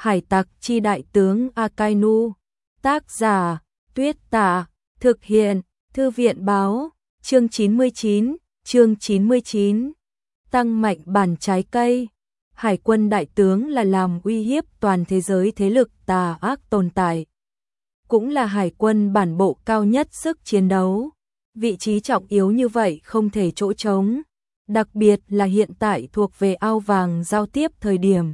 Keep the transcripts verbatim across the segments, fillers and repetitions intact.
Hải tặc chi đại tướng Akainu. Tác giả Tuyết Tạ. Thực hiện Thư viện báo. Chương chín mươi chín. Chương chín mươi chín. Tăng mạnh bản trái cây. Hải quân đại tướng là làm uy hiếp toàn thế giới thế lực tà ác tồn tại. Cũng là hải quân bản bộ cao nhất sức chiến đấu. Vị trí trọng yếu như vậy không thể chỗ trống. Đặc biệt là hiện tại thuộc về ao vàng giao tiếp thời điểm.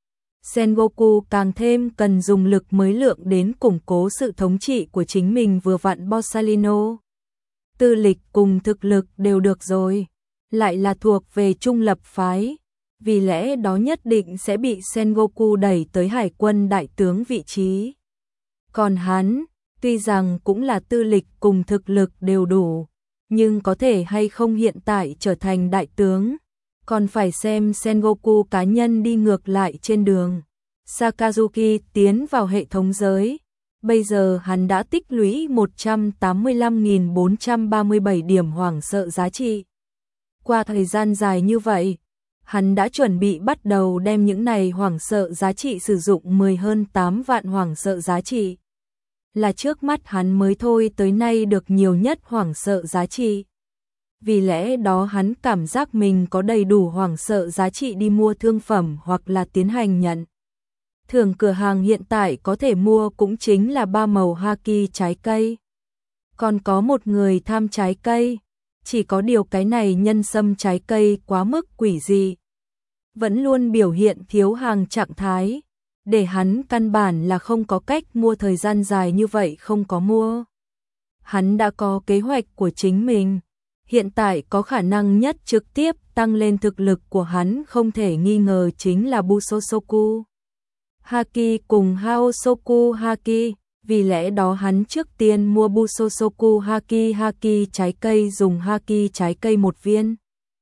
Sengoku càng thêm cần dùng lực mới lượng đến củng cố sự thống trị của chính mình vừa vặn Borsalino. Tư lịch cùng thực lực đều được rồi, lại là thuộc về trung lập phái, vì lẽ đó nhất định sẽ bị Sengoku đẩy tới hải quân đại tướng vị trí. Còn hắn, tuy rằng cũng là tư lịch cùng thực lực đều đủ, nhưng có thể hay không hiện tại trở thành đại tướng, còn phải xem Sengoku cá nhân đi ngược lại trên đường. Sakazuki tiến vào hệ thống giới, bây giờ hắn đã tích lũy một trăm tám mươi lăm nghìn bốn trăm ba mươi bảy điểm hoảng sợ giá trị. Qua thời gian dài như vậy, hắn đã chuẩn bị bắt đầu đem những này hoảng sợ giá trị sử dụng mười hơn tám vạn hoảng sợ giá trị. Là trước mắt hắn mới thôi tới nay được nhiều nhất hoảng sợ giá trị. Vì lẽ đó hắn cảm giác mình có đầy đủ hoảng sợ giá trị đi mua thương phẩm hoặc là tiến hành nhận. Thường cửa hàng hiện tại có thể mua cũng chính là ba màu haki trái cây. Còn có một người tham trái cây, chỉ có điều cái này nhân sâm trái cây quá mức quỷ dị. Vẫn luôn biểu hiện thiếu hàng trạng thái, để hắn căn bản là không có cách mua thời gian dài như vậy không có mua. Hắn đã có kế hoạch của chính mình, hiện tại có khả năng nhất trực tiếp tăng lên thực lực của hắn không thể nghi ngờ chính là Busosoku Haki cùng Haosoku Haki, vì lẽ đó hắn trước tiên mua Busosoku Haki Haki trái cây dùng Haki trái cây một viên.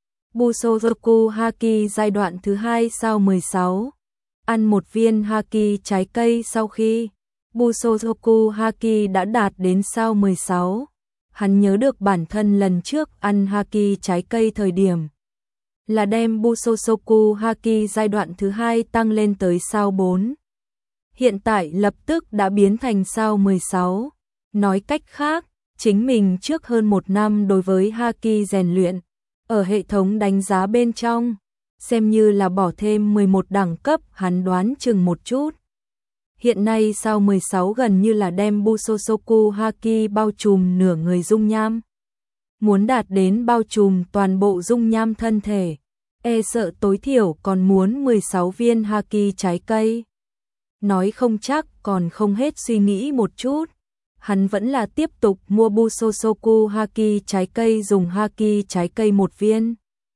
Busosoku Haki giai đoạn thứ hai sau mười sáu. Ăn một viên Haki trái cây sau khi Busosoku Haki đã đạt đến sau mười sáu. Hắn nhớ được bản thân lần trước ăn Haki trái cây thời điểm là đem Busosoku Haki giai đoạn thứ hai tăng lên tới sao bốn. Hiện tại lập tức đã biến thành sao mười sáu. Nói cách khác, chính mình trước hơn một năm đối với Haki rèn luyện, ở hệ thống đánh giá bên trong, xem như là bỏ thêm mười một đẳng cấp hắn đoán chừng một chút. Hiện nay sao mười sáu gần như là đem Busosoku Haki bao trùm nửa người dung nham. Muốn đạt đến bao trùm toàn bộ dung nham thân thể, e sợ tối thiểu còn muốn mười sáu viên Haki trái cây. Nói không chắc còn không hết suy nghĩ một chút. Hắn vẫn là tiếp tục mua Busosoku Haki trái cây dùng Haki trái cây một viên.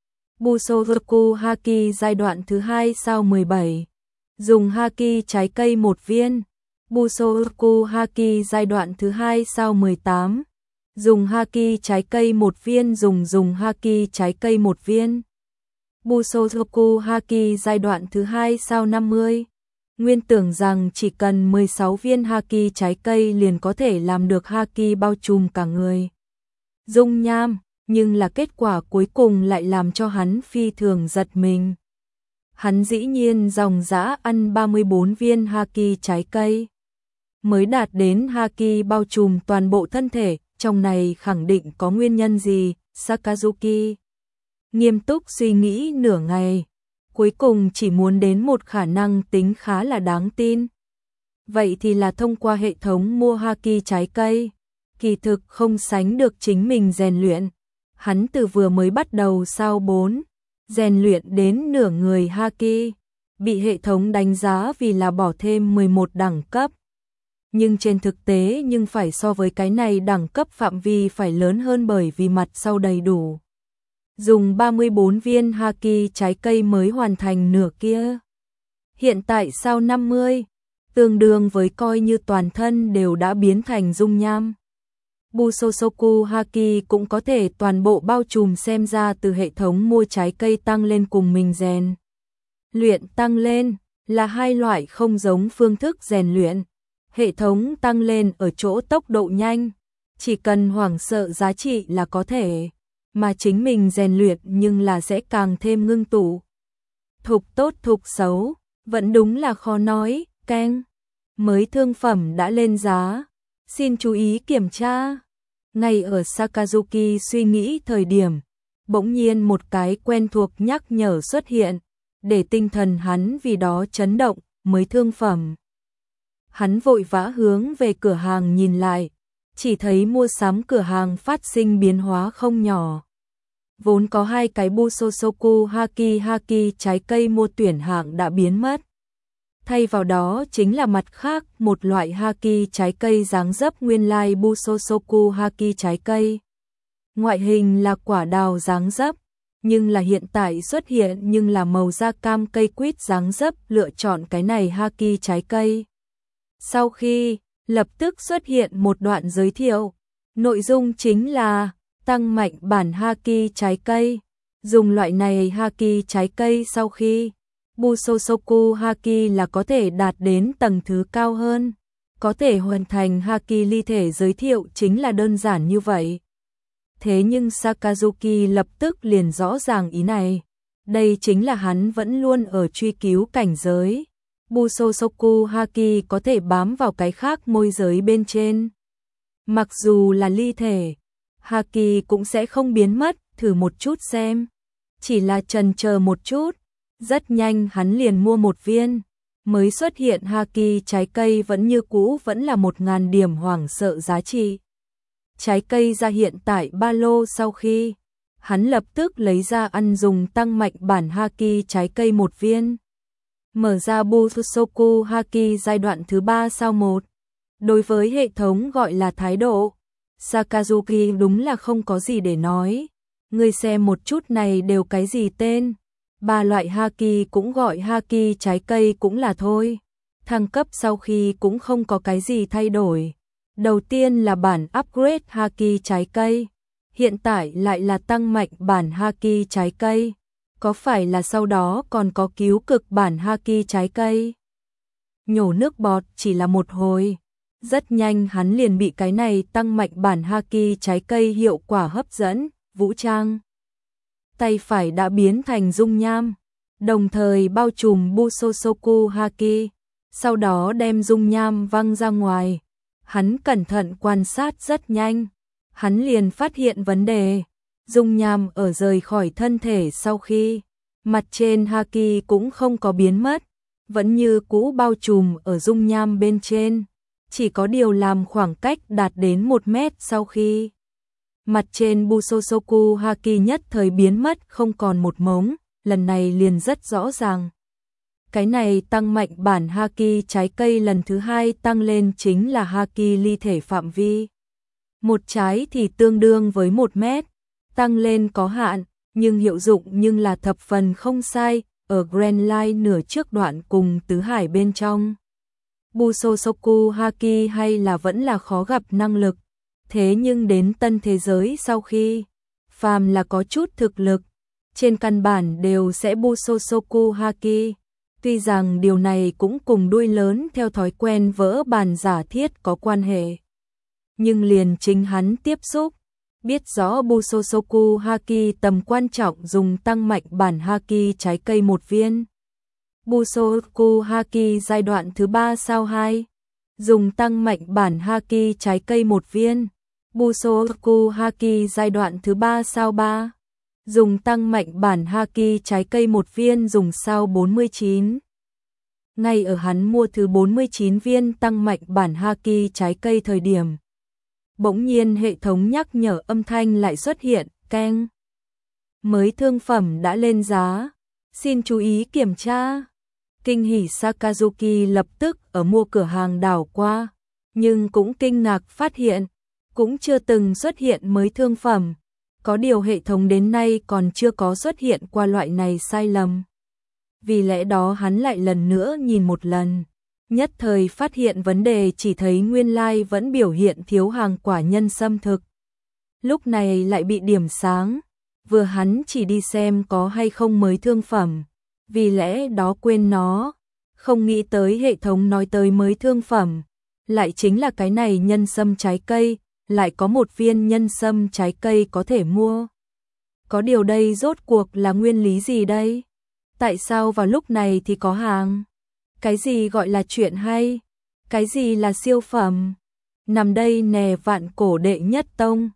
Busosoku Haki giai đoạn thứ hai sao mười bảy. Dùng Haki trái cây một viên. Busosoku Haki giai đoạn thứ hai sao mười tám. Dùng Haki trái cây một viên dùng dùng Haki trái cây một viên. Busosoku Haki giai đoạn thứ hai sao năm mươi. Nguyên tưởng rằng chỉ cần mười sáu viên Haki trái cây liền có thể làm được Haki bao trùm cả người dung nham, nhưng là kết quả cuối cùng lại làm cho hắn phi thường giật mình. Hắn dĩ nhiên dòng dã ăn ba mươi bốn viên Haki trái cây mới đạt đến Haki bao trùm toàn bộ thân thể, trong này khẳng định có nguyên nhân gì. Sakazuki nghiêm túc suy nghĩ nửa ngày, cuối cùng chỉ muốn đến một khả năng tính khá là đáng tin. Vậy thì là thông qua hệ thống mua Haki trái cây, kỳ thực không sánh được chính mình rèn luyện. Hắn từ vừa mới bắt đầu sao bốn, rèn luyện đến nửa người Haki, bị hệ thống đánh giá vì là bỏ thêm mười một đẳng cấp. Nhưng trên thực tế nhưng phải so với cái này đẳng cấp phạm vi phải lớn hơn bởi vì mặt sau đầy đủ. Dùng ba mươi bốn viên Haki trái cây mới hoàn thành nửa kia. Hiện tại sao năm mươi, tương đương với coi như toàn thân đều đã biến thành dung nham. Busosoku Haki cũng có thể toàn bộ bao trùm, xem ra từ hệ thống mua trái cây tăng lên cùng mình rèn luyện tăng lên là hai loại không giống phương thức rèn luyện. Hệ thống tăng lên ở chỗ tốc độ nhanh, chỉ cần hoảng sợ giá trị là có thể, mà chính mình rèn luyện nhưng là sẽ càng thêm ngưng tụ. Thục tốt thục xấu, vẫn đúng là khó nói, Keng, mới thương phẩm đã lên giá. Xin chú ý kiểm tra. Ngay ở Sakazuki suy nghĩ thời điểm, bỗng nhiên một cái quen thuộc nhắc nhở xuất hiện, để tinh thần hắn vì đó chấn động, mới thương phẩm. Hắn vội vã hướng về cửa hàng nhìn lại, chỉ thấy mua sắm cửa hàng phát sinh biến hóa không nhỏ. Vốn có hai cái Busosoku Haki Haki trái cây mua tuyển hạng đã biến mất. Thay vào đó chính là mặt khác một loại Haki trái cây dáng dấp nguyên lai Busosoku Haki trái cây. Ngoại hình là quả đào dáng dấp, nhưng là hiện tại xuất hiện nhưng là màu da cam cây quýt dáng dấp, lựa chọn cái này Haki trái cây. Sau khi lập tức xuất hiện một đoạn giới thiệu, nội dung chính là tăng mạnh bản Haki trái cây. Dùng loại này Haki trái cây sau khi Busosoku Haki là có thể đạt đến tầng thứ cao hơn, có thể hoàn thành Haki ly thể, giới thiệu chính là đơn giản như vậy. Thế nhưng Sakazuki lập tức liền rõ ràng ý này. Đây chính là hắn vẫn luôn ở truy cứu cảnh giới. Busosoku Haki có thể bám vào cái khác môi giới bên trên. Mặc dù là ly thể, Haki cũng sẽ không biến mất, thử một chút xem. Chỉ là chần chờ một chút, rất nhanh hắn liền mua một viên. Mới xuất hiện Haki trái cây vẫn như cũ, vẫn là một ngàn điểm hoảng sợ giá trị. Trái cây ra hiện tại ba lô sau khi, hắn lập tức lấy ra ăn dùng tăng mạnh bản Haki trái cây một viên. Mở ra Busosoku Haki giai đoạn thứ ba sao một. Đối với hệ thống gọi là thái độ, Sakazuki đúng là không có gì để nói. Người xem một chút này đều cái gì tên. Ba loại Haki cũng gọi Haki trái cây cũng là thôi. Thăng cấp sau khi cũng không có cái gì thay đổi. Đầu tiên là bản upgrade Haki trái cây. Hiện tại lại là tăng mạnh bản Haki trái cây. Có phải là sau đó còn có cứu cực bản Haki trái cây? Nhổ nước bọt chỉ là một hồi. Rất nhanh hắn liền bị cái này tăng mạnh bản Haki trái cây hiệu quả hấp dẫn, vũ trang. Tay phải đã biến thành dung nham, đồng thời bao trùm Busosoku Haki, sau đó đem dung nham văng ra ngoài. Hắn cẩn thận quan sát rất nhanh, hắn liền phát hiện vấn đề. Dung nham ở rời khỏi thân thể sau khi, mặt trên Haki cũng không có biến mất, vẫn như cũ bao trùm ở dung nham bên trên. Chỉ có điều làm khoảng cách đạt đến một mét sau khi, mặt trên Busosoku Haki nhất thời biến mất không còn một mống, lần này liền rất rõ ràng. Cái này tăng mạnh bản Haki trái cây lần thứ hai tăng lên chính là Haki ly thể phạm vi. Một trái thì tương đương với một mét, tăng lên có hạn, nhưng hiệu dụng nhưng là thập phần không sai, ở Grand Line nửa trước đoạn cùng tứ hải bên trong. Busosoku Haki hay là vẫn là khó gặp năng lực, thế nhưng đến tân thế giới sau khi, phàm là có chút thực lực, trên căn bản đều sẽ Busosoku Haki. Tuy rằng điều này cũng cùng đuôi lớn theo thói quen vỡ bàn giả thiết có quan hệ. Nhưng liền chính hắn tiếp xúc, biết rõ Busosoku Haki tầm quan trọng, dùng tăng mạnh bản Haki trái cây một viên. Busosoku Haki giai đoạn thứ ba sao hai, dùng tăng mạnh bản Haki trái cây một viên. Busosoku Haki giai đoạn thứ ba sao ba, dùng tăng mạnh bản Haki trái cây một viên, dùng sao bốn mươi chín. Ngay ở hắn mua thứ bốn mươi chín viên tăng mạnh bản Haki trái cây thời điểm, bỗng nhiên hệ thống nhắc nhở âm thanh lại xuất hiện, keng. Mới thương phẩm đã lên giá, xin chú ý kiểm tra. Kinh hỉ Sakazuki lập tức ở mua cửa hàng đảo qua, nhưng cũng kinh ngạc phát hiện, cũng chưa từng xuất hiện mới thương phẩm. Có điều hệ thống đến nay còn chưa có xuất hiện qua loại này sai lầm. Vì lẽ đó hắn lại lần nữa nhìn một lần, nhất thời phát hiện vấn đề, chỉ thấy nguyên lai like vẫn biểu hiện thiếu hàng quả nhân sâm thực. Lúc này lại bị điểm sáng, vừa hắn chỉ đi xem có hay không mới thương phẩm, vì lẽ đó quên nó, không nghĩ tới hệ thống nói tới mới thương phẩm, lại chính là cái này nhân sâm trái cây, lại có một viên nhân sâm trái cây có thể mua. Có điều đây rốt cuộc là nguyên lý gì đây? Tại sao vào lúc này thì có hàng? Cái gì gọi là chuyện hay? Cái gì là siêu phẩm? Nằm đây nè vạn cổ đệ nhất tông.